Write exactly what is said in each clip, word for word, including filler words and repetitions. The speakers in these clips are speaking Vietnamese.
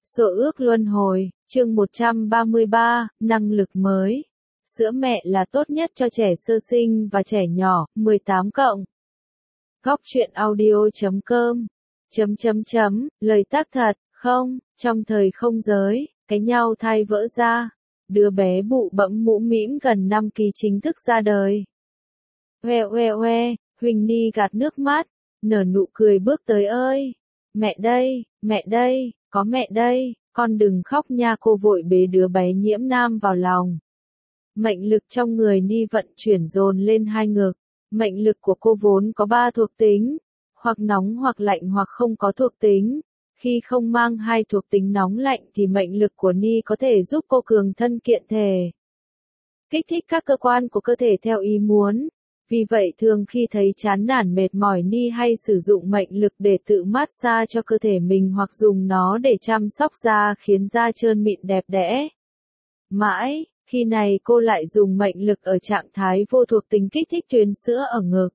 Số ước luân hồi, chương một trăm ba mươi ba, năng lực mới. Sữa mẹ là tốt nhất cho trẻ sơ sinh và trẻ nhỏ, mười tám cộng. Góc truyện audio chấm com. Chấm chấm chấm, lời tác thật, không, trong thời không giới, cái nhau thai vỡ ra. Đứa bé bụ bẫm mũ mĩm gần năm kỳ chính thức ra đời. Hoe hoe hoe, Huỳnh Ni gạt nước mắt, nở nụ cười bước tới ơi. Mẹ đây, mẹ đây, có mẹ đây, con đừng khóc nha, cô vội bế đứa bé nhiễm nam vào lòng. Mệnh lực trong người Ni vận chuyển dồn lên hai ngực. Mệnh lực của cô vốn có ba thuộc tính, hoặc nóng hoặc lạnh hoặc không có thuộc tính. Khi không mang hai thuộc tính nóng lạnh thì mệnh lực của Ni có thể giúp cô cường thân kiện thể, kích thích các cơ quan của cơ thể theo ý muốn. Vì vậy thường khi thấy chán nản mệt mỏi Ni hay sử dụng mệnh lực để tự massage cho cơ thể mình hoặc dùng nó để chăm sóc da khiến da trơn mịn đẹp đẽ. Mãi, khi này cô lại dùng mệnh lực ở trạng thái vô thuộc tính kích thích tuyến sữa ở ngực.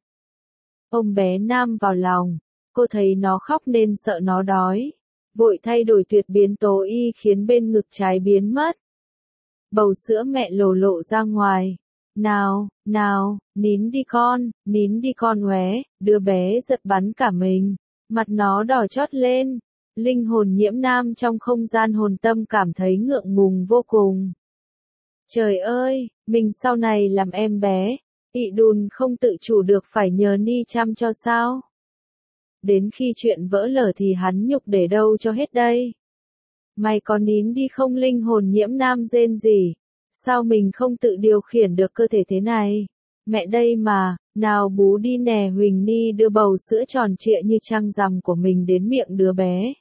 Ôm bé Nam vào lòng, cô thấy nó khóc nên sợ nó đói. Vội thay đổi tuyệt biến tố y khiến bên ngực trái biến mất. Bầu sữa mẹ lồ lộ ra ngoài. Nào, nào, nín đi con, nín đi con ué, đứa bé giật bắn cả mình. Mặt nó đỏ chót lên. Linh hồn nhiễm nam trong không gian hồn tâm cảm thấy ngượng ngùng vô cùng. Trời ơi, mình sau này làm em bé, ị đùn không tự chủ được phải nhờ Ni chăm cho sao? Đến khi chuyện vỡ lở thì hắn nhục để đâu cho hết đây? Mày có nín đi không? Linh hồn nhiễm nam rên rỉ. Sao mình không tự điều khiển được cơ thể thế này? Mẹ đây mà, nào bú đi nè. Huỳnh Ni đưa bầu sữa tròn trịa như trăng rằm của mình đến miệng đứa bé.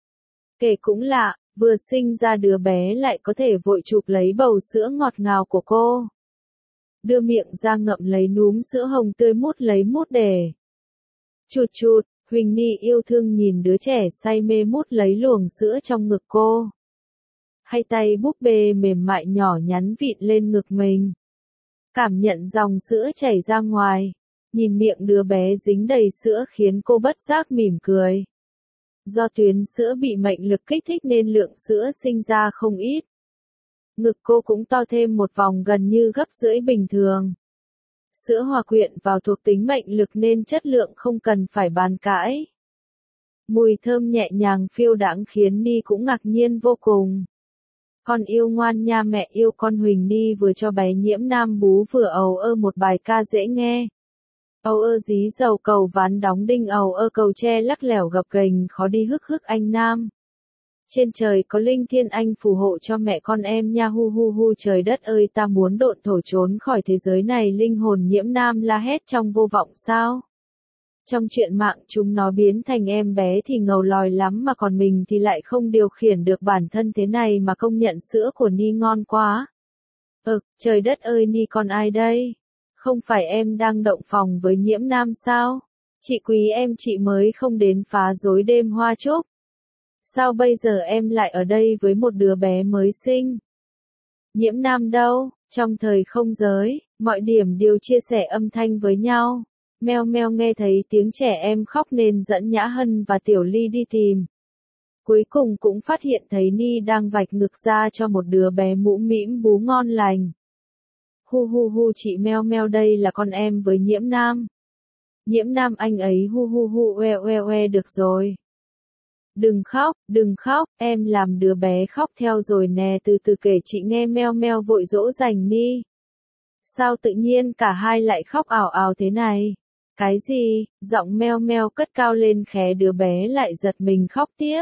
Kể cũng lạ, vừa sinh ra đứa bé lại có thể vội chụp lấy bầu sữa ngọt ngào của cô. Đưa miệng ra ngậm lấy núm sữa hồng tươi mút lấy mút để. Chụt chụt, Huỳnh Ni yêu thương nhìn đứa trẻ say mê mút lấy luồng sữa trong ngực cô. Hay tay búp bê mềm mại nhỏ nhắn vịn lên ngực mình. Cảm nhận dòng sữa chảy ra ngoài. Nhìn miệng đứa bé dính đầy sữa khiến cô bất giác mỉm cười. Do tuyến sữa bị mệnh lực kích thích nên lượng sữa sinh ra không ít. Ngực cô cũng to thêm một vòng gần như gấp rưỡi bình thường. Sữa hòa quyện vào thuộc tính mệnh lực nên chất lượng không cần phải bàn cãi. Mùi thơm nhẹ nhàng phiêu đãng khiến Ni cũng ngạc nhiên vô cùng. Con yêu ngoan nha mẹ yêu con. Huỳnh Ni vừa cho bé nhiễm nam bú vừa ầu ơ một bài ca dễ nghe. Ầu ơ dí dầu cầu ván đóng đinh, ầu ơ cầu tre lắc lẻo gập ghềnh khó đi hức hức anh Nam. Trên trời có linh thiên anh phù hộ cho mẹ con em nha, hu hu hu. Trời đất ơi, ta muốn độn thổ trốn khỏi thế giới này. Linh hồn nhiễm nam la hét trong vô vọng sao? Trong chuyện mạng chúng nó biến thành em bé thì ngầu lòi lắm mà còn mình thì lại không điều khiển được bản thân thế này mà công nhận sữa của Ni ngon quá. Ừ, trời đất ơi Ni con ai đây? Không phải em đang động phòng với nhiễm nam sao? Chị quý em chị mới không đến phá rối đêm hoa trúc. Sao bây giờ em lại ở đây với một đứa bé mới sinh? Nhiễm nam đâu? Trong thời không giới, mọi điểm đều chia sẻ âm thanh với nhau. Meo meo nghe thấy tiếng trẻ em khóc nên dẫn Nhã Hân và Tiểu Ly đi tìm. Cuối cùng cũng phát hiện thấy Ni đang vạch ngực ra cho một đứa bé mũ mĩm bú ngon lành. Hu hu hu, chị meo meo đây là con em với nhiễm nam. Nhiễm nam anh ấy hu hu hu oe oe oe được rồi. Đừng khóc, đừng khóc, em làm đứa bé khóc theo rồi nè, từ từ kể chị nghe. Meo meo vội dỗ dành Ni. Sao tự nhiên cả hai lại khóc ào ào thế này? Cái gì? Giọng meo meo cất cao lên khẽ, đứa bé lại giật mình khóc tiếp.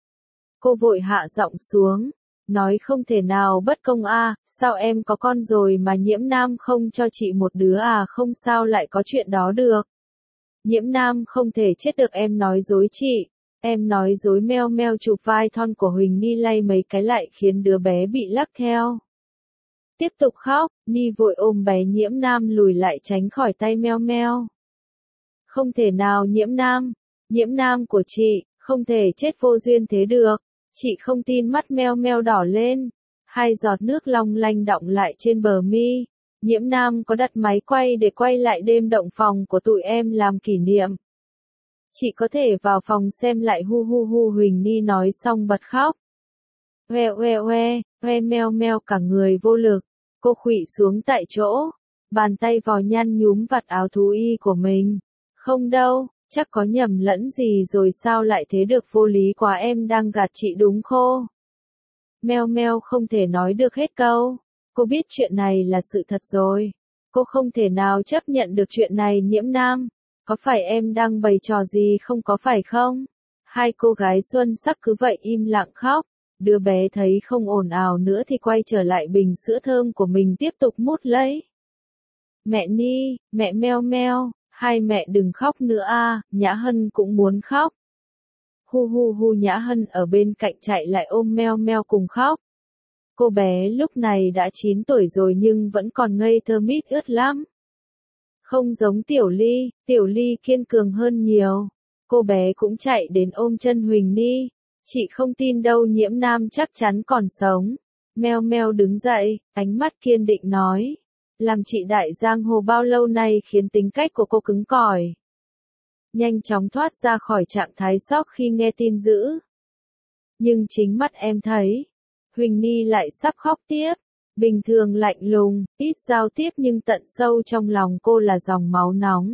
Cô vội hạ giọng xuống, nói không thể nào bất công a, à, sao em có con rồi mà nhiễm nam không cho chị một đứa à? Không sao lại có chuyện đó được. Nhiễm nam không thể chết được, em nói dối chị. Em nói dối. Meo meo chụp vai thon của Huỳnh Ni lay mấy cái lại khiến đứa bé bị lắc theo. Tiếp tục khóc, Ni vội ôm bé nhiễm nam lùi lại tránh khỏi tay meo meo. Không thể nào nhiễm nam, nhiễm nam của chị, không thể chết vô duyên thế được. Chị không tin. Mắt meo meo đỏ lên, hai giọt nước long lanh đọng lại trên bờ mi. Nhiễm nam có đặt máy quay để quay lại đêm động phòng của tụi em làm kỷ niệm. Chị có thể vào phòng xem lại. Hu hu hu. Huỳnh Ni nói xong bật khóc. Oe oe oe, oe meo meo cả người vô lực. Cô khuỵu xuống tại chỗ. Bàn tay vò nhăn nhúm vạt áo thú y của mình. Không đâu, chắc có nhầm lẫn gì rồi sao lại thế được, vô lý quá, em đang gạt chị đúng khô. Meo meo không thể nói được hết câu. Cô biết chuyện này là sự thật rồi. Cô không thể nào chấp nhận được chuyện này. Nhiễm Nam, có phải em đang bày trò gì không, có phải không? Hai cô gái xuân sắc cứ vậy im lặng khóc. Đứa bé thấy không ồn ào nữa thì quay trở lại bình sữa thơm của mình tiếp tục mút lấy. Mẹ Ni, mẹ Meo Meo, hai mẹ đừng khóc nữa a, Nhã Hân cũng muốn khóc. Hu hu hu, Nhã Hân ở bên cạnh chạy lại ôm Meo Meo cùng khóc. Cô bé lúc này đã chín tuổi rồi nhưng vẫn còn ngây thơ mít ướt lắm. Không giống Tiểu Ly, Tiểu Ly kiên cường hơn nhiều. Cô bé cũng chạy đến ôm chân Huỳnh Ni. Chị không tin đâu, Nhiễm Nam chắc chắn còn sống. Meo Meo đứng dậy, ánh mắt kiên định nói. Làm chị đại giang hồ bao lâu nay khiến tính cách của cô cứng cỏi. Nhanh chóng thoát ra khỏi trạng thái sốc khi nghe tin dữ. Nhưng chính mắt em thấy, Huỳnh Ni lại sắp khóc tiếp. Bình thường lạnh lùng, ít giao tiếp nhưng tận sâu trong lòng cô là dòng máu nóng.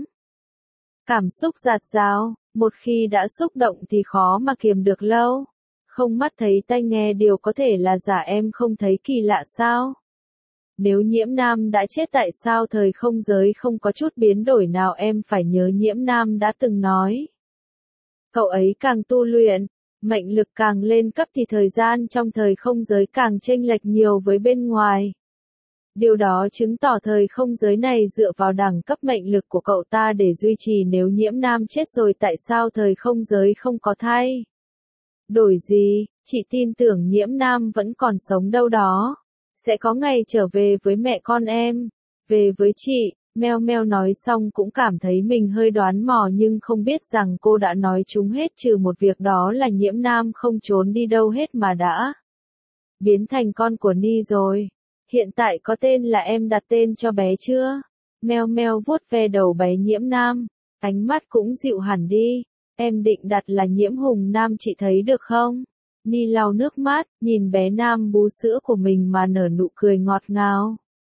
Cảm xúc dạt dào, một khi đã xúc động thì khó mà kiềm được lâu. Không mắt thấy tai nghe điều có thể là giả, em không thấy kỳ lạ sao? Nếu Nhiễm Nam đã chết tại sao thời không giới không có chút biến đổi nào, em phải nhớ Nhiễm Nam đã từng nói. Cậu ấy càng tu luyện, mệnh lực càng lên cấp thì thời gian trong thời không giới càng chênh lệch nhiều với bên ngoài. Điều đó chứng tỏ thời không giới này dựa vào đẳng cấp mệnh lực của cậu ta để duy trì. Nếu Nhiễm Nam chết rồi tại sao thời không giới không có thay đổi gì, chị tin tưởng Nhiễm Nam vẫn còn sống đâu đó. Sẽ có ngày trở về với mẹ con em, về với chị. Meo Meo nói xong cũng cảm thấy mình hơi đoán mò nhưng không biết rằng cô đã nói trúng hết, trừ một việc đó là Nhiễm Nam không trốn đi đâu hết mà đã biến thành con của Ni rồi. Hiện tại có tên là em đặt tên cho bé chưa? Meo Meo vuốt ve đầu bé Nhiễm Nam, ánh mắt cũng dịu hẳn đi. Em định đặt là Nhiễm Hùng Nam, chị thấy được không? Ni lau nước mắt, nhìn bé Nam bú sữa của mình mà nở nụ cười ngọt ngào.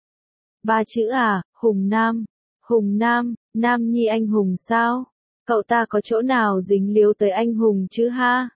Ba chữ à, Hùng Nam. Hùng Nam, Nam Nhi anh hùng sao? Cậu ta có chỗ nào dính líu tới anh hùng chứ ha?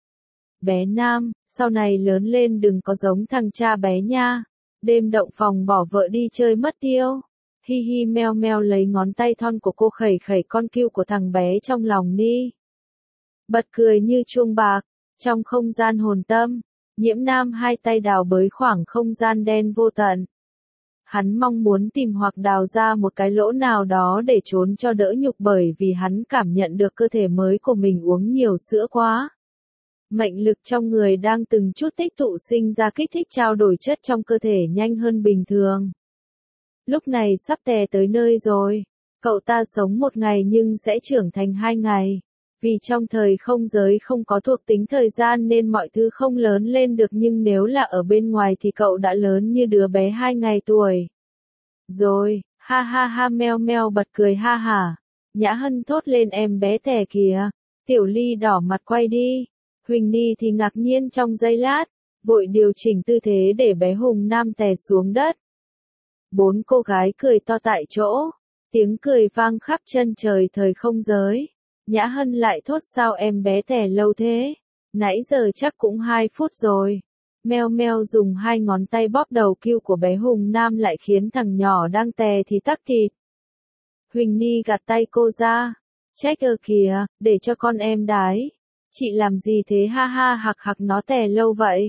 Bé Nam, sau này lớn lên đừng có giống thằng cha bé nha. Đêm động phòng bỏ vợ đi chơi mất tiêu. Hi hi. Meo Meo lấy ngón tay thon của cô khẩy khẩy con cừu của thằng bé trong lòng Ni. Bật cười như chuông bạc. Trong không gian hồn tâm, Nhiễm Nam hai tay đào bới khoảng không gian đen vô tận. Hắn mong muốn tìm hoặc đào ra một cái lỗ nào đó để trốn cho đỡ nhục, bởi vì hắn cảm nhận được cơ thể mới của mình uống nhiều sữa quá. Mệnh lực trong người đang từng chút tích tụ sinh ra kích thích trao đổi chất trong cơ thể nhanh hơn bình thường. Lúc này sắp tè tới nơi rồi. Cậu ta sống một ngày nhưng sẽ trưởng thành hai ngày. Vì trong thời không giới không có thuộc tính thời gian nên mọi thứ không lớn lên được, nhưng nếu là ở bên ngoài thì cậu đã lớn như đứa bé hai ngày tuổi. Rồi, ha ha ha. Meo Meo bật cười ha hả. Nhã Hân thốt lên, em bé tè kìa. Tiểu Ly đỏ mặt quay đi. Huỳnh Ni thì ngạc nhiên trong giây lát, vội điều chỉnh tư thế để bé Hùng Nam tè xuống đất. Bốn cô gái cười to tại chỗ. Tiếng cười vang khắp chân trời thời không giới. Nhã Hân lại thốt, sao em bé tè lâu thế? Nãy giờ chắc cũng hai phút rồi. Meo Meo dùng hai ngón tay bóp đầu cừu của bé Hùng Nam lại khiến thằng nhỏ đang tè thì tắc thịt. Huỳnh Ni gạt tay cô ra. Trách ơ kìa, để cho con em đái. Chị làm gì thế ha ha, hạc hạc, nó tè lâu vậy.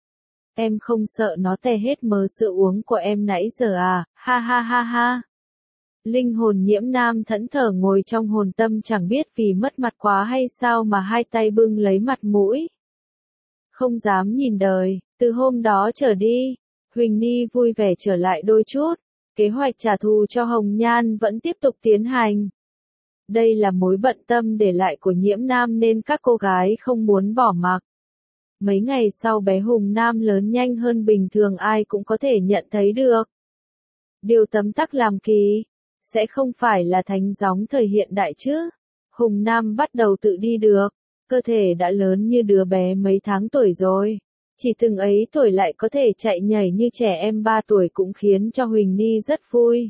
Em không sợ nó tè hết mớ sữa uống của em nãy giờ à, ha ha ha ha. Linh hồn Nhiễm Nam thẫn thờ ngồi trong hồn tâm, chẳng biết vì mất mặt quá hay sao mà hai tay bưng lấy mặt mũi. Không dám nhìn đời. Từ hôm đó trở đi, Huỳnh Ni vui vẻ trở lại đôi chút. Kế hoạch trả thù cho Hồng Nhan vẫn tiếp tục tiến hành. Đây là mối bận tâm để lại của Nhiễm Nam nên các cô gái không muốn bỏ mặc. Mấy ngày sau bé Hùng Nam lớn nhanh hơn bình thường, ai cũng có thể nhận thấy được. Điều tấm tắc làm kỳ, sẽ không phải là thánh gióng thời hiện đại chứ. Hùng Nam bắt đầu tự đi được, cơ thể đã lớn như đứa bé mấy tháng tuổi rồi. Chỉ từng ấy tuổi lại có thể chạy nhảy như trẻ em ba tuổi cũng khiến cho Huỳnh Ni rất vui.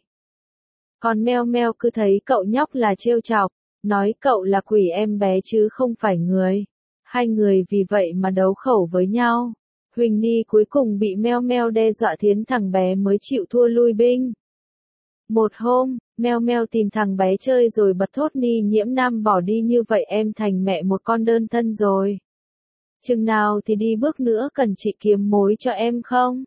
Còn Meo Meo cứ thấy cậu nhóc là trêu chọc, nói cậu là quỷ em bé chứ không phải người. Hai người vì vậy mà đấu khẩu với nhau. Huỳnh Ni cuối cùng bị Meo Meo đe dọa thiến thằng bé mới chịu thua lui binh. Một hôm, Meo Meo tìm thằng bé chơi rồi bật thốt Ni Nhiễm Nam bỏ đi như vậy em thành mẹ một con đơn thân rồi. Chừng nào thì đi bước nữa cần chị kiếm mối cho em không?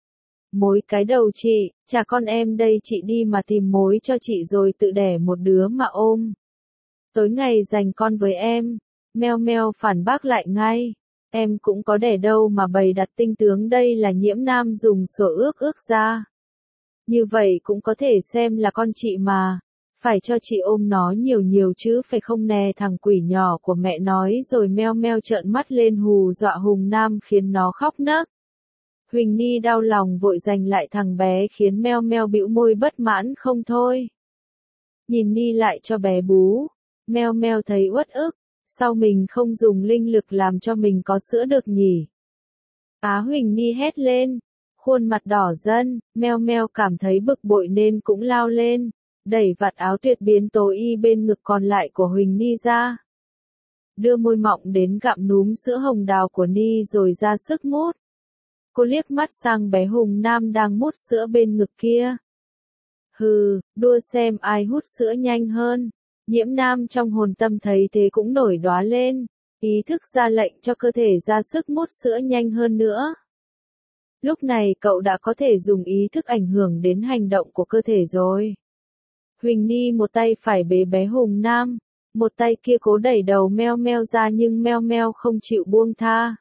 Mối cái đầu chị, chả con em đây chị đi mà tìm mối cho chị rồi tự đẻ một đứa mà ôm. Tối ngày dành con với em. Meo Meo phản bác lại ngay. Em cũng có đẻ đâu mà bày đặt tinh tướng đây là Nhiễm Nam dùng sổ ước ước ra. Như vậy cũng có thể xem là con chị mà. Phải cho chị ôm nó nhiều nhiều chứ phải không nè thằng quỷ nhỏ của mẹ nói rồi Meo Meo trợn mắt lên hù dọa Hùng Nam khiến nó khóc nấc. Huỳnh Ni đau lòng vội giành lại thằng bé khiến Meo Meo bĩu môi bất mãn không thôi. Nhìn Ni lại cho bé bú. Meo Meo thấy uất ức. Sao mình không dùng linh lực làm cho mình có sữa được nhỉ? Á Huỳnh Ni hét lên. Khuôn mặt đỏ dần, Meo Meo cảm thấy bực bội nên cũng lao lên. Đẩy vạt áo tuyệt biến tối y bên ngực còn lại của Huỳnh Ni ra. Đưa môi mọng đến gặm núm sữa hồng đào của Ni rồi ra sức mút. Cô liếc mắt sang bé Hùng Nam đang mút sữa bên ngực kia. Hừ, đua xem ai hút sữa nhanh hơn. Nhiễm Nam trong hồn tâm thấy thế cũng nổi đoá lên. Ý thức ra lệnh cho cơ thể ra sức mút sữa nhanh hơn nữa. Lúc này cậu đã có thể dùng ý thức ảnh hưởng đến hành động của cơ thể rồi. Huỳnh Ni một tay phải bế bé Hùng Nam, một tay kia cố đẩy đầu Meo Meo ra nhưng Meo Meo không chịu buông tha.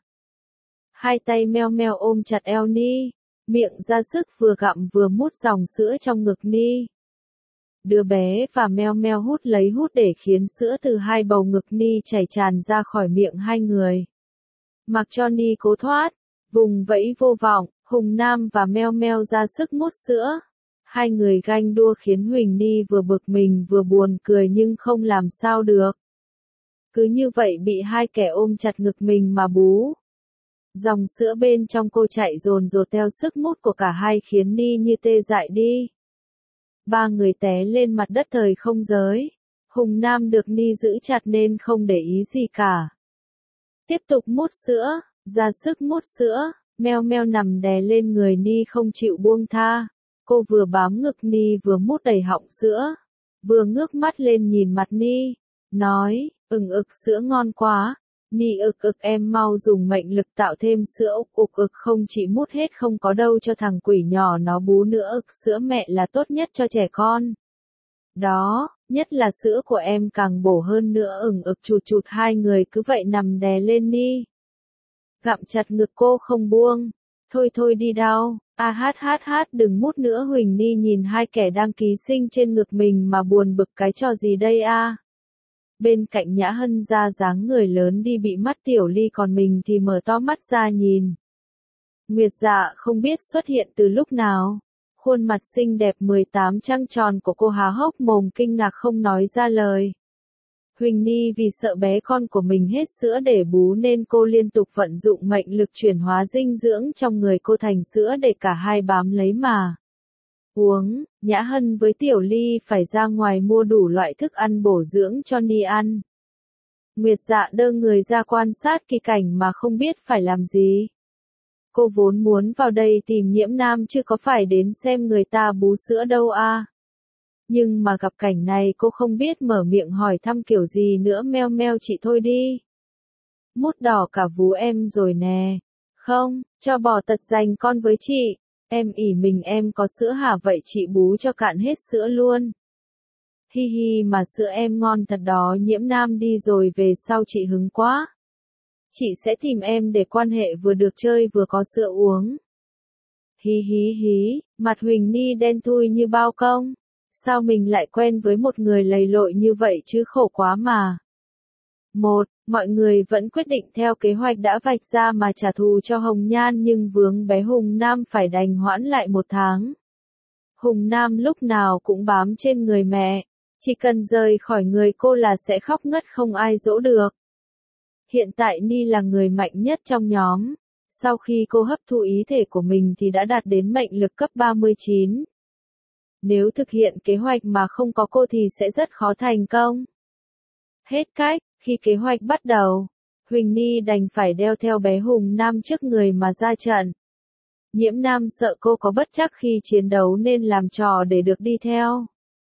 Hai tay Meo Meo ôm chặt eo Ni, miệng ra sức vừa gặm vừa mút dòng sữa trong ngực Ni. Đứa bé và Meo Meo hút lấy hút để khiến sữa từ hai bầu ngực Ni chảy tràn ra khỏi miệng hai người. Mặc cho Ni cố thoát, vùng vẫy vô vọng, Hùng Nam và Meo Meo ra sức mút sữa. Hai người ganh đua khiến Huỳnh Ni vừa bực mình vừa buồn cười nhưng không làm sao được. Cứ như vậy bị hai kẻ ôm chặt ngực mình mà bú. Dòng sữa bên trong cô chạy dồn dột theo sức mút của cả hai khiến Ni như tê dại đi. Ba người té lên mặt đất thời không giới. Hùng Nam được Ni giữ chặt nên không để ý gì cả. Tiếp tục mút sữa, ra sức mút sữa, Meo Meo nằm đè lên người Ni không chịu buông tha. Cô vừa bám ngực Ni vừa mút đầy họng sữa, vừa ngước mắt lên nhìn mặt Ni, nói, ừng ực sữa ngon quá. Ni ực ực em mau dùng mệnh lực tạo thêm sữa ục ục ực không chỉ mút hết không có đâu cho thằng quỷ nhỏ nó bú nữa ực sữa mẹ là tốt nhất cho trẻ con. Đó, nhất là sữa của em càng bổ hơn nữa ừng ực chụt chụt hai người cứ vậy nằm đè lên Ni. Gặm chặt ngực cô không buông. Thôi thôi đi đau, a hát hát hát đừng mút nữa Huỳnh Ni nhìn hai kẻ đang ký sinh trên ngực mình mà buồn bực cái trò gì đây a. Bên cạnh Nhã Hân ra dáng người lớn đi bị mắt Tiểu Ly còn mình thì mở to mắt ra nhìn. Nguyệt Dạ không biết xuất hiện từ lúc nào. Khuôn mặt xinh đẹp mười tám trăng tròn của cô há hốc mồm kinh ngạc không nói ra lời. Huỳnh Ni vì sợ bé con của mình hết sữa để bú nên cô liên tục vận dụng mệnh lực chuyển hóa dinh dưỡng trong người cô thành sữa để cả hai bám lấy mà uống. Nhã Hân với Tiểu Ly phải ra ngoài mua đủ loại thức ăn bổ dưỡng cho Ni ăn. Nguyệt Dạ đơ người ra quan sát kỳ cảnh mà không biết phải làm gì. Cô vốn muốn vào đây tìm Nhiễm Nam chứ có phải đến xem người ta bú sữa đâu a. Nhưng mà gặp cảnh này cô không biết mở miệng hỏi thăm kiểu gì nữa. Meo Meo chị thôi đi. Mút đỏ cả vú em rồi nè. Không, cho bỏ tật dành con với chị. Em ỉ mình em có sữa hả vậy chị bú cho cạn hết sữa luôn. Hi hi mà sữa em ngon thật đó Nhiễm Nam đi rồi về sau chị hứng quá. Chị sẽ tìm em để quan hệ vừa được chơi vừa có sữa uống. Hí hí hí, mặt Huỳnh Ni đen thui như bao công. Sao mình lại quen với một người lầy lội như vậy chứ khổ quá mà. Một, mọi người vẫn quyết định theo kế hoạch đã vạch ra mà trả thù cho Hồng Nhan nhưng vướng bé Hùng Nam phải đành hoãn lại một tháng. Hùng Nam lúc nào cũng bám trên người mẹ, chỉ cần rời khỏi người cô là sẽ khóc ngất không ai dỗ được. Hiện tại Ni là người mạnh nhất trong nhóm. Sau khi cô hấp thu ý thể của mình thì đã đạt đến mệnh lực cấp ba mươi chín. Nếu thực hiện kế hoạch mà không có cô thì sẽ rất khó thành công. Hết cách, khi kế hoạch bắt đầu, Huỳnh Ni đành phải đeo theo bé Hùng Nam trước người mà ra trận. Nhiễm Nam sợ cô có bất trắc khi chiến đấu nên làm trò để được đi theo.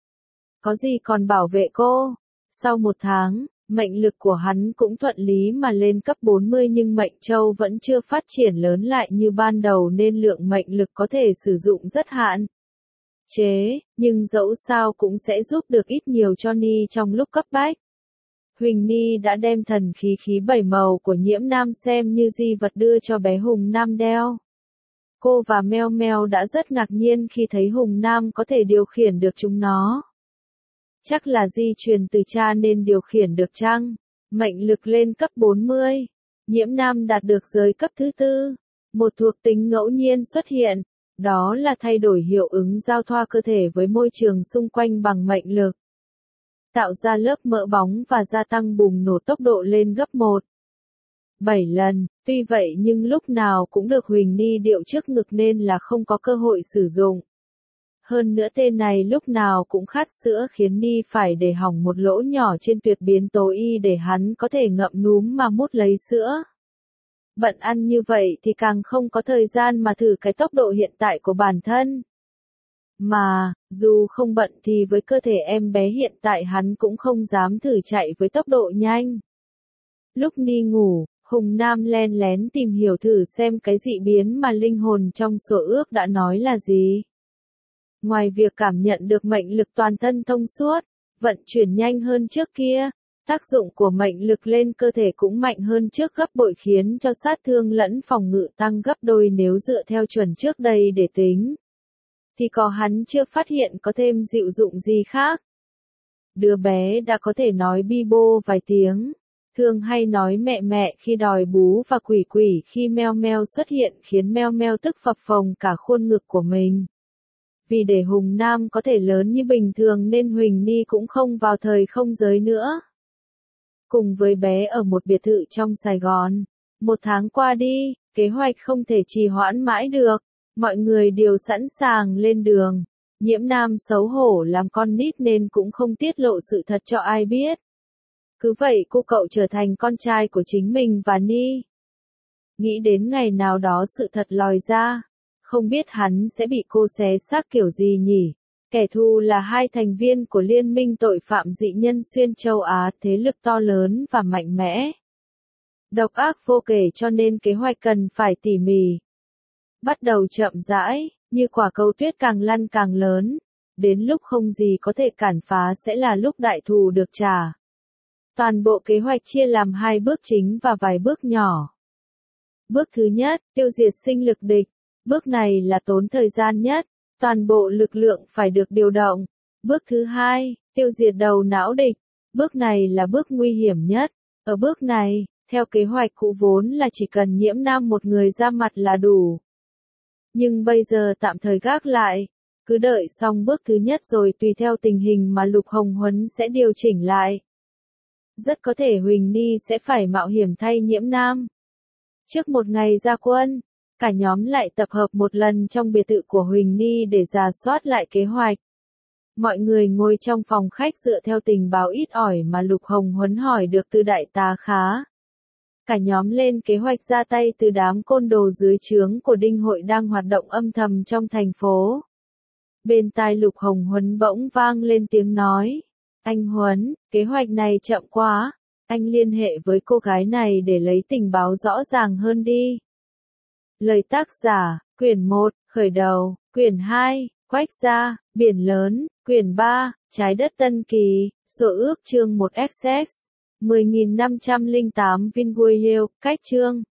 Có gì còn bảo vệ cô. Sau một tháng, mệnh lực của hắn cũng thuận lý mà lên cấp bốn mươi nhưng mệnh châu vẫn chưa phát triển lớn lại như ban đầu nên lượng mệnh lực có thể sử dụng rất hạn chế, nhưng dẫu sao cũng sẽ giúp được ít nhiều cho Ni trong lúc cấp bách. Huỳnh Ni đã đem thần khí khí bảy màu của Nhiễm Nam xem như di vật đưa cho bé Hùng Nam đeo. Cô và Meo Meo đã rất ngạc nhiên khi thấy Hùng Nam có thể điều khiển được chúng nó. Chắc là di truyền từ cha nên điều khiển được chăng? Mệnh lực lên cấp bốn mươi. Nhiễm Nam đạt được giới cấp thứ tư. Một thuộc tính ngẫu nhiên xuất hiện. Đó là thay đổi hiệu ứng giao thoa cơ thể với môi trường xung quanh bằng mệnh lực. Tạo ra lớp mỡ bóng và gia tăng bùng nổ tốc độ lên gấp một phẩy bảy lần. Tuy vậy nhưng lúc nào cũng được Huỳnh Ni điệu trước ngực nên là không có cơ hội sử dụng. Hơn nữa tên này lúc nào cũng khát sữa khiến Ni phải để hỏng một lỗ nhỏ trên tuyệt biến tố y để hắn có thể ngậm núm mà mút lấy sữa. Bận ăn như vậy thì càng không có thời gian mà thử cái tốc độ hiện tại của bản thân. Mà, dù không bận thì với cơ thể em bé hiện tại hắn cũng không dám thử chạy với tốc độ nhanh. Lúc Ni ngủ, Hùng Nam len lén tìm hiểu thử xem cái dị biến mà linh hồn trong sổ ước đã nói là gì. Ngoài việc cảm nhận được mệnh lực toàn thân thông suốt, vận chuyển nhanh hơn trước kia, tác dụng của mệnh lực lên cơ thể cũng mạnh hơn trước gấp bội khiến cho sát thương lẫn phòng ngự tăng gấp đôi nếu dựa theo chuẩn trước đây để tính. Thì có hắn chưa phát hiện có thêm dịu dụng gì khác. Đứa bé đã có thể nói bi bô vài tiếng, thường hay nói mẹ mẹ khi đòi bú và quỷ quỷ khi Meo Meo xuất hiện khiến Meo Meo tức phập phồng cả khuôn ngực của mình. Vì để Hùng Nam có thể lớn như bình thường nên Huỳnh Ni cũng không vào thời không giới nữa. Cùng với bé ở một biệt thự trong Sài Gòn, một tháng qua đi, kế hoạch không thể trì hoãn mãi được, mọi người đều sẵn sàng lên đường. Nhiễm Nam xấu hổ làm con nít nên cũng không tiết lộ sự thật cho ai biết. Cứ vậy cô cậu trở thành con trai của chính mình và Ni. Nghĩ đến ngày nào đó sự thật lòi ra, không biết hắn sẽ bị cô xé xác kiểu gì nhỉ? Kẻ thù là hai thành viên của Liên minh tội phạm dị nhân xuyên châu Á, thế lực to lớn và mạnh mẽ. Độc ác vô kể cho nên kế hoạch cần phải tỉ mỉ. Bắt đầu chậm rãi, như quả cầu tuyết càng lăn càng lớn. Đến lúc không gì có thể cản phá sẽ là lúc đại thù được trả. Toàn bộ kế hoạch chia làm hai bước chính và vài bước nhỏ. Bước thứ nhất, tiêu diệt sinh lực địch. Bước này là tốn thời gian nhất, toàn bộ lực lượng phải được điều động. Bước thứ hai, tiêu diệt đầu não địch. Bước này là bước nguy hiểm nhất. Ở bước này, theo kế hoạch cũ vốn là chỉ cần Nhiễm Nam một người ra mặt là đủ. Nhưng bây giờ tạm thời gác lại, cứ đợi xong bước thứ nhất rồi tùy theo tình hình mà Lục Hồng Huấn sẽ điều chỉnh lại. Rất có thể Huỳnh Ni sẽ phải mạo hiểm thay Nhiễm Nam. Trước một ngày ra quân, cả nhóm lại tập hợp một lần trong biệt thự của Huỳnh Ni để rà soát lại kế hoạch. Mọi người ngồi trong phòng khách dựa theo tình báo ít ỏi mà Lục Hồng Huấn hỏi được từ đại tá Khá. Cả nhóm lên kế hoạch ra tay từ đám côn đồ dưới trướng của Đinh Hội đang hoạt động âm thầm trong thành phố. Bên tai Lục Hồng Huấn bỗng vang lên tiếng nói. Anh Huấn, kế hoạch này chậm quá. Anh liên hệ với cô gái này để lấy tình báo rõ ràng hơn đi. Lời tác giả, quyển một, khởi đầu, quyển hai, quách gia, biển lớn, quyển ba, trái đất Tân Kỳ, sổ ước chương một xx, mười nghìn năm trăm lẻ tám Vinguiel, cách chương.